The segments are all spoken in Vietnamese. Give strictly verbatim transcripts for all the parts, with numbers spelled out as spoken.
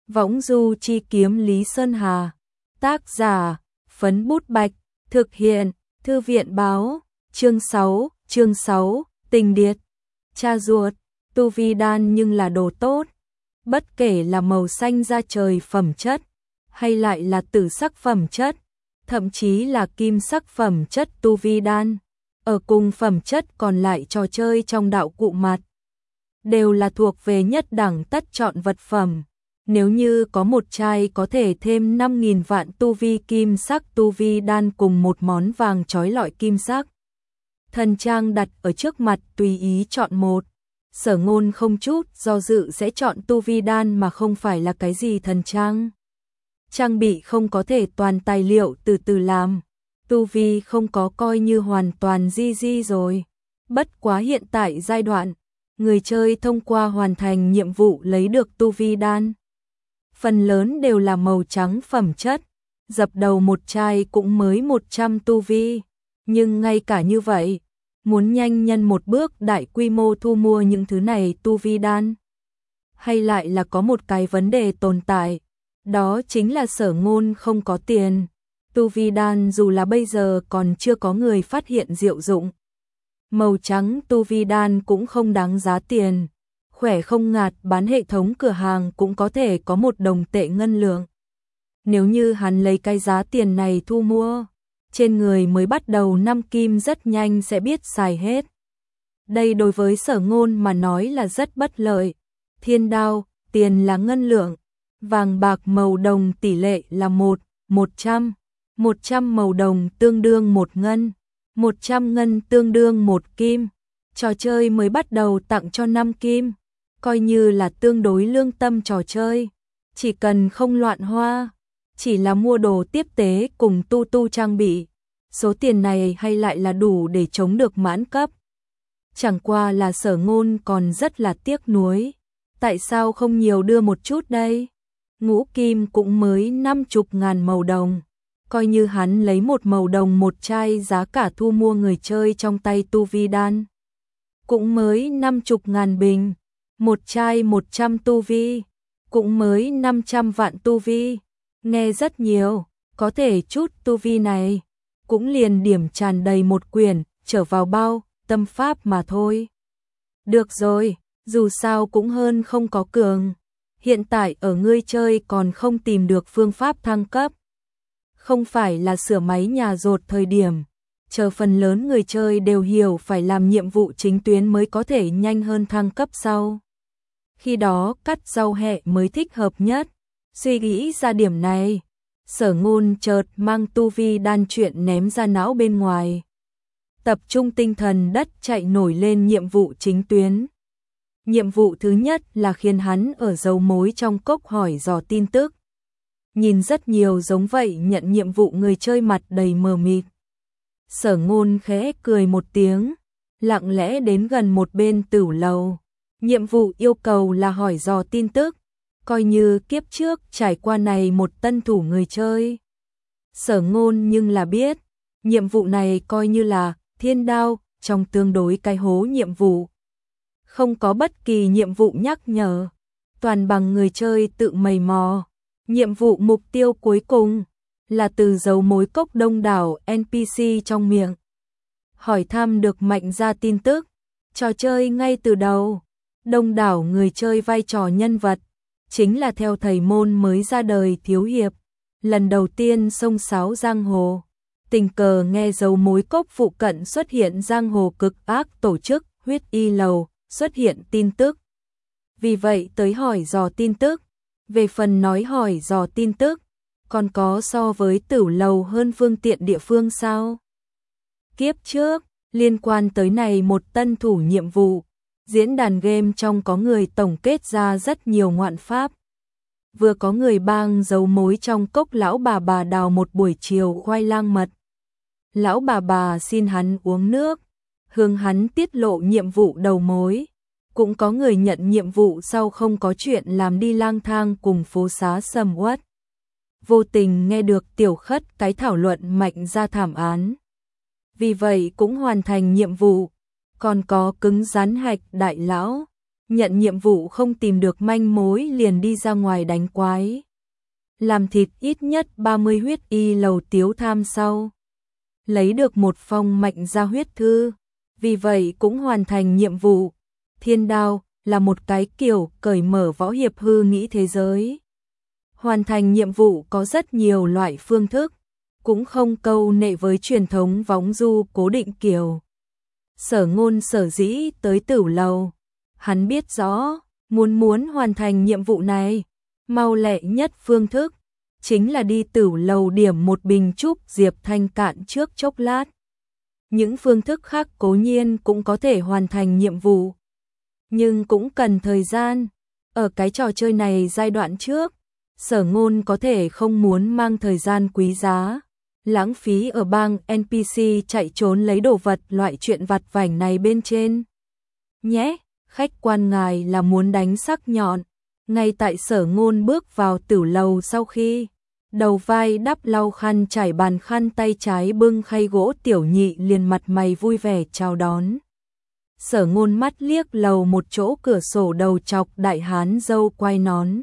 Võng du chi kiếm Lý Sơn Hà. Tác giả, Phấn Bút Bạch. Thực hiện, Thư viện báo. Chương sáu, chương sáu, tình điệt. Cha ruột, tu vi đan nhưng là đồ tốt. Bất kể là màu xanh da trời phẩm chất, hay lại là tử sắc phẩm chất, thậm chí là kim sắc phẩm chất tu vi đan, ở cùng phẩm chất còn lại trò chơi trong đạo cụ mặt, đều là thuộc về nhất đẳng tất chọn vật phẩm. Nếu như có một chai có thể thêm năm nghìn vạn tu vi kim sắc tu vi đan cùng một món vàng trói lọi kim sắc thần trang đặt ở trước mặt tùy ý chọn một, Sở Ngôn không chút do dự sẽ chọn tu vi đan mà không phải là cái gì thần trang. Trang bị không có thể toàn tài liệu từ từ làm, tu vi không có coi như hoàn toàn di di rồi. Bất quá hiện tại giai đoạn, người chơi thông qua hoàn thành nhiệm vụ lấy được tu vi đan, phần lớn đều là màu trắng phẩm chất, dập đầu một chai cũng mới một trăm tu vi, nhưng ngay cả như vậy, muốn nhanh nhân một bước đại quy mô thu mua những thứ này tu vi đan, hay lại là có một cái vấn đề tồn tại, đó chính là Sở Ngôn không có tiền. Tu vi đan dù là bây giờ còn chưa có người phát hiện diệu dụng, màu trắng tu vi đan cũng không đáng giá tiền, khỏe không ngạt bán hệ thống cửa hàng cũng có thể có một đồng tệ ngân lượng. Nếu như hắn lấy cái giá tiền này thu mua, trên người mới bắt đầu năm kim rất nhanh sẽ biết xài hết. Đây đối với Sở Ngôn mà nói là rất bất lợi. Thiên đao, tiền là ngân lượng, vàng bạc màu đồng tỷ lệ là một, một trăm, một trăm màu đồng tương đương một ngân, một trăm ngân tương đương một kim. Trò chơi mới bắt đầu tặng cho năm kim, coi như là tương đối lương tâm trò chơi. Chỉ cần không loạn hoa, chỉ là mua đồ tiếp tế cùng tu tu trang bị, số tiền này hay lại là đủ để chống được mãn cấp. Chẳng qua là Sở Ngôn còn rất là tiếc nuối, tại sao không nhiều đưa một chút đây? Ngũ kim cũng mới năm chục ngàn màu đồng, coi như hắn lấy một màu đồng một chai giá cả thu mua người chơi trong tay tu vi đan, cũng mới năm chục ngàn bình, một chai một trăm tu vi, cũng mới năm trăm vạn tu vi. Nghe rất nhiều, có thể chút tu vi này, cũng liền điểm tràn đầy một quyển, trở vào bao, tâm pháp mà thôi. Được rồi, dù sao cũng hơn không có cường. Hiện tại ở ngươi chơi còn không tìm được phương pháp thăng cấp. Không phải là sửa máy nhà rột thời điểm, chờ phần lớn người chơi đều hiểu phải làm nhiệm vụ chính tuyến mới có thể nhanh hơn thăng cấp sau. Khi đó cắt rau hẹ mới thích hợp nhất. Suy nghĩ ra điểm này, Sở Ngôn chợt mang tu vi đan chuyện ném ra não bên ngoài. Tập trung tinh thần đất chạy nổi lên nhiệm vụ chính tuyến. Nhiệm vụ thứ nhất là khiến hắn ở dấu mối trong cốc hỏi dò tin tức. Nhìn rất nhiều giống vậy nhận nhiệm vụ người chơi mặt đầy mờ mịt. Sở Ngôn khẽ cười một tiếng, lặng lẽ đến gần một bên tửu lầu. Nhiệm vụ yêu cầu là hỏi dò tin tức. Coi như kiếp trước trải qua này một tân thủ người chơi. Sở Ngôn nhưng là biết, nhiệm vụ này coi như là thiên đao trong tương đối cái hố nhiệm vụ. Không có bất kỳ nhiệm vụ nhắc nhở, toàn bằng người chơi tự mày mò. Nhiệm vụ mục tiêu cuối cùng là từ dấu mối cốc đông đảo en pê xê trong miệng hỏi thăm được mạnh ra tin tức. Trò chơi ngay từ đầu, đông đảo người chơi vai trò nhân vật chính là theo thầy môn mới ra đời thiếu hiệp, lần đầu tiên xông xáo giang hồ, tình cờ nghe dấu mối cốc phụ cận xuất hiện giang hồ cực ác tổ chức huyết y lầu xuất hiện tin tức. Vì vậy tới hỏi dò tin tức. Về phần nói hỏi dò tin tức, còn có so với tửu lầu hơn phương tiện địa phương sao? Kiếp trước, liên quan tới này một tân thủ nhiệm vụ, diễn đàn game trong có người tổng kết ra rất nhiều ngoạn pháp. Vừa có người bang dấu mối trong cốc lão bà bà đào một buổi chiều khoai lang mật. Lão bà bà xin hắn uống nước, hướng hắn tiết lộ nhiệm vụ đầu mối. Cũng có người nhận nhiệm vụ sau không có chuyện làm đi lang thang cùng phố xá sầm uất. Vô tình nghe được tiểu khất cái thảo luận mạnh ra thảm án. Vì vậy cũng hoàn thành nhiệm vụ. Còn có cứng rắn hạch đại lão, nhận nhiệm vụ không tìm được manh mối liền đi ra ngoài đánh quái. Làm thịt ít nhất ba mươi huyết y lầu tiếu tham sau. Lấy được một phong mạnh gia huyết thư, vì vậy cũng hoàn thành nhiệm vụ. Thiên đao là một cái kiểu cởi mở võ hiệp hư nghĩ thế giới. Hoàn thành nhiệm vụ có rất nhiều loại phương thức, cũng không câu nệ với truyền thống võng du cố định kiểu. Sở Ngôn sở dĩ tới Tửu Lầu, hắn biết rõ, muốn muốn hoàn thành nhiệm vụ này, mau lẹ nhất phương thức chính là đi Tửu Lầu điểm một bình trúc Diệp Thanh cạn trước chốc lát. Những phương thức khác cố nhiên cũng có thể hoàn thành nhiệm vụ, nhưng cũng cần thời gian. Ở cái trò chơi này giai đoạn trước, Sở Ngôn có thể không muốn mang thời gian quý giá, lãng phí ở bang en pê xê chạy trốn lấy đồ vật loại chuyện vặt vảnh này bên trên. Nhé, khách quan ngài là muốn đánh sắc nhọn. Ngay tại Sở Ngôn bước vào Tửu Lầu sau khi đầu vai đắp lau khăn trải bàn khăn tay trái bưng khay gỗ Tiểu Nhị liền mặt mày vui vẻ chào đón. Sở Ngôn mắt liếc lầu một chỗ cửa sổ đầu chọc đại hán râu quai nón,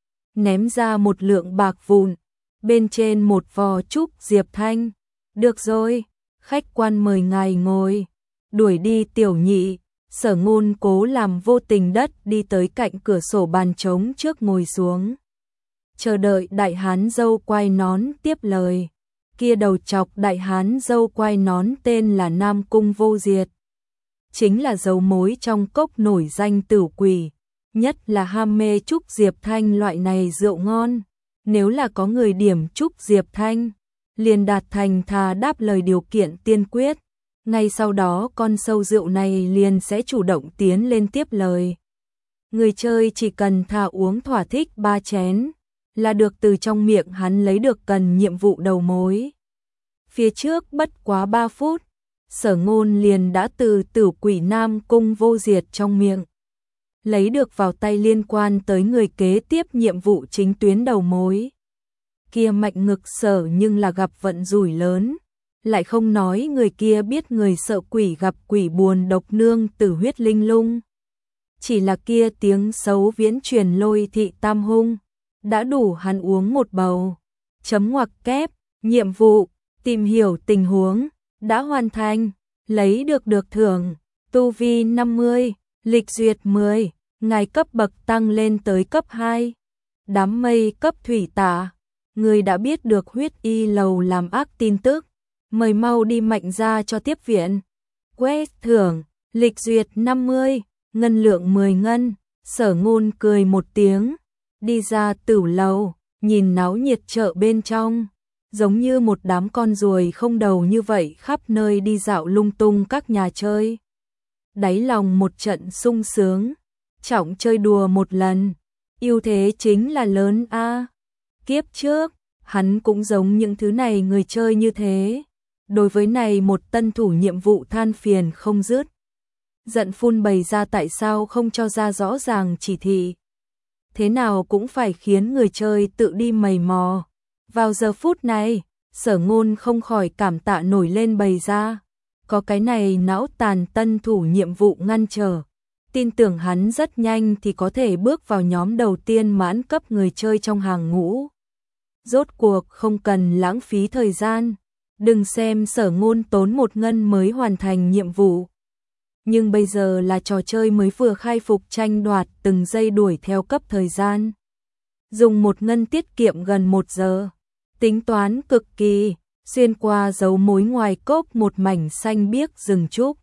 ném ra một lượng bạc vụn, bên trên một vò trúc Diệp Thanh. Được rồi, khách quan mời ngài ngồi. Đuổi đi Tiểu Nhị, Sở Ngôn cố làm vô tình đất đi tới cạnh cửa sổ bàn trống trước ngồi xuống. Chờ đợi đại hán râu quai nón tiếp lời. Kia đầu chọc đại hán râu quai nón tên là Nam Cung Vô Diệt, chính là dấu mối trong cốc nổi danh Tửu Quỷ, nhất là ham mê trúc Diệp Thanh loại này rượu ngon. Nếu là có người điểm trúc Diệp Thanh, liền đạt thành thà đáp lời điều kiện tiên quyết. Ngay sau đó con sâu rượu này liền sẽ chủ động tiến lên tiếp lời. Người chơi chỉ cần thà uống thỏa thích ba chén, là được từ trong miệng hắn lấy được cần nhiệm vụ đầu mối. Phía trước bất quá ba phút, Sở Ngôn liền đã từ Tửu Quỷ Nam Cung Vô Diệt trong miệng lấy được vào tay liên quan tới người kế tiếp nhiệm vụ chính tuyến đầu mối. Kia mạnh ngực Sở nhưng là gặp vận rủi lớn, lại không nói người kia biết người sợ quỷ gặp quỷ buồn độc nương tử huyết linh lung. Chỉ là kia tiếng xấu viễn truyền Lôi thị tam hung, đã đủ hắn uống một bầu. Chấm ngoặc kép, nhiệm vụ, tìm hiểu tình huống, đã hoàn thành, lấy được được thưởng, tu vi năm mươi, lịch duyệt mười, ngài cấp bậc tăng lên tới cấp hai. Đám mây cấp thủy tả, người đã biết được huyết y lầu làm ác tin tức, mời mau đi mạnh ra cho tiếp viện. Quét thưởng, lịch duyệt năm mươi, ngân lượng mười ngân. Sở Ngôn cười một tiếng, đi ra Tửu Lầu, nhìn náo nhiệt chợ bên trong, giống như một đám con ruồi không đầu như vậy khắp nơi đi dạo lung tung các nhà chơi. Đáy lòng một trận sung sướng, trọng chơi đùa một lần, ưu thế chính là lớn a. À. Kiếp trước, hắn cũng giống những thứ này người chơi như thế. Đối với này một tân thủ nhiệm vụ than phiền không dứt. Giận phun bày ra tại sao không cho ra rõ ràng chỉ thị. Thế nào cũng phải khiến người chơi tự đi mày mò. Vào giờ phút này, Sở Ngôn không khỏi cảm tạ nổi lên bày ra. Có cái này não tàn tân thủ nhiệm vụ ngăn trở. Tin tưởng hắn rất nhanh thì có thể bước vào nhóm đầu tiên mãn cấp người chơi trong hàng ngũ. Rốt cuộc không cần lãng phí thời gian. Đừng xem Sở Ngôn tốn một ngân mới hoàn thành nhiệm vụ. Nhưng bây giờ là trò chơi mới vừa khai phục tranh đoạt từng giây đuổi theo cấp thời gian. Dùng một ngân tiết kiệm gần một giờ. Tính toán cực kỳ, xuyên qua dấu mối ngoài cốc một mảnh xanh biếc rừng trúc.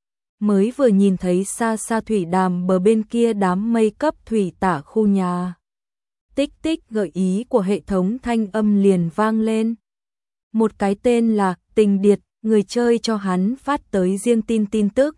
Mới vừa nhìn thấy xa xa thủy đàm bờ bên kia đám mây cấp thủy tả khu nhà. Tích tích gợi ý của hệ thống thanh âm liền vang lên. Một cái tên là Tình Điệt, người chơi cho hắn phát tới riêng tin tin tức.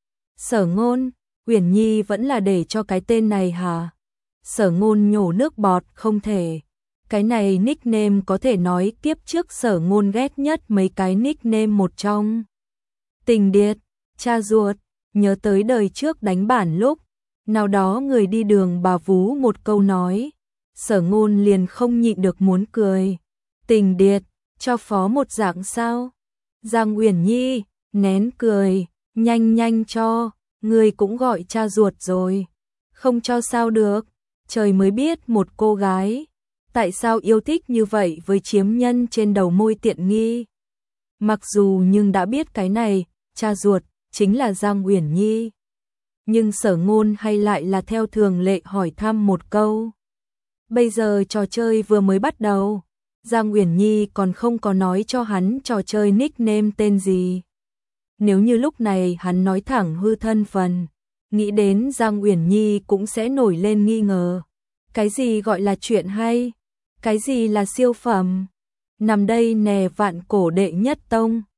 Sở Ngôn, Uyển Nhi vẫn là để cho cái tên này hả? Sở Ngôn nhổ nước bọt, không thể. Cái này nickname có thể nói kiếp trước Sở Ngôn ghét nhất mấy cái nickname một trong. Tình Điệt, cha ruột, nhớ tới đời trước đánh bản lúc, nào đó người đi đường bà vú một câu nói, Sở Ngôn liền không nhịn được muốn cười. Tình Điệt, cho phó một dạng sao? Giang Uyển Nhi, nén cười, nhanh nhanh cho, người cũng gọi cha ruột rồi. Không cho sao được, trời mới biết một cô gái, tại sao yêu thích như vậy với chiếm nhân trên đầu môi tiện nghi. Mặc dù nhưng đã biết cái này, cha ruột, chính là Giang Uyển Nhi. Nhưng Sở Ngôn hay lại là theo thường lệ hỏi thăm một câu. Bây giờ trò chơi vừa mới bắt đầu, Giang Uyển Nhi còn không có nói cho hắn trò chơi nickname tên gì. Nếu như lúc này hắn nói thẳng hư thân phần, nghĩ đến Giang Uyển Nhi cũng sẽ nổi lên nghi ngờ. Cái gì gọi là chuyện hay? Cái gì là siêu phẩm? Nằm đây nè vạn cổ đệ nhất tông.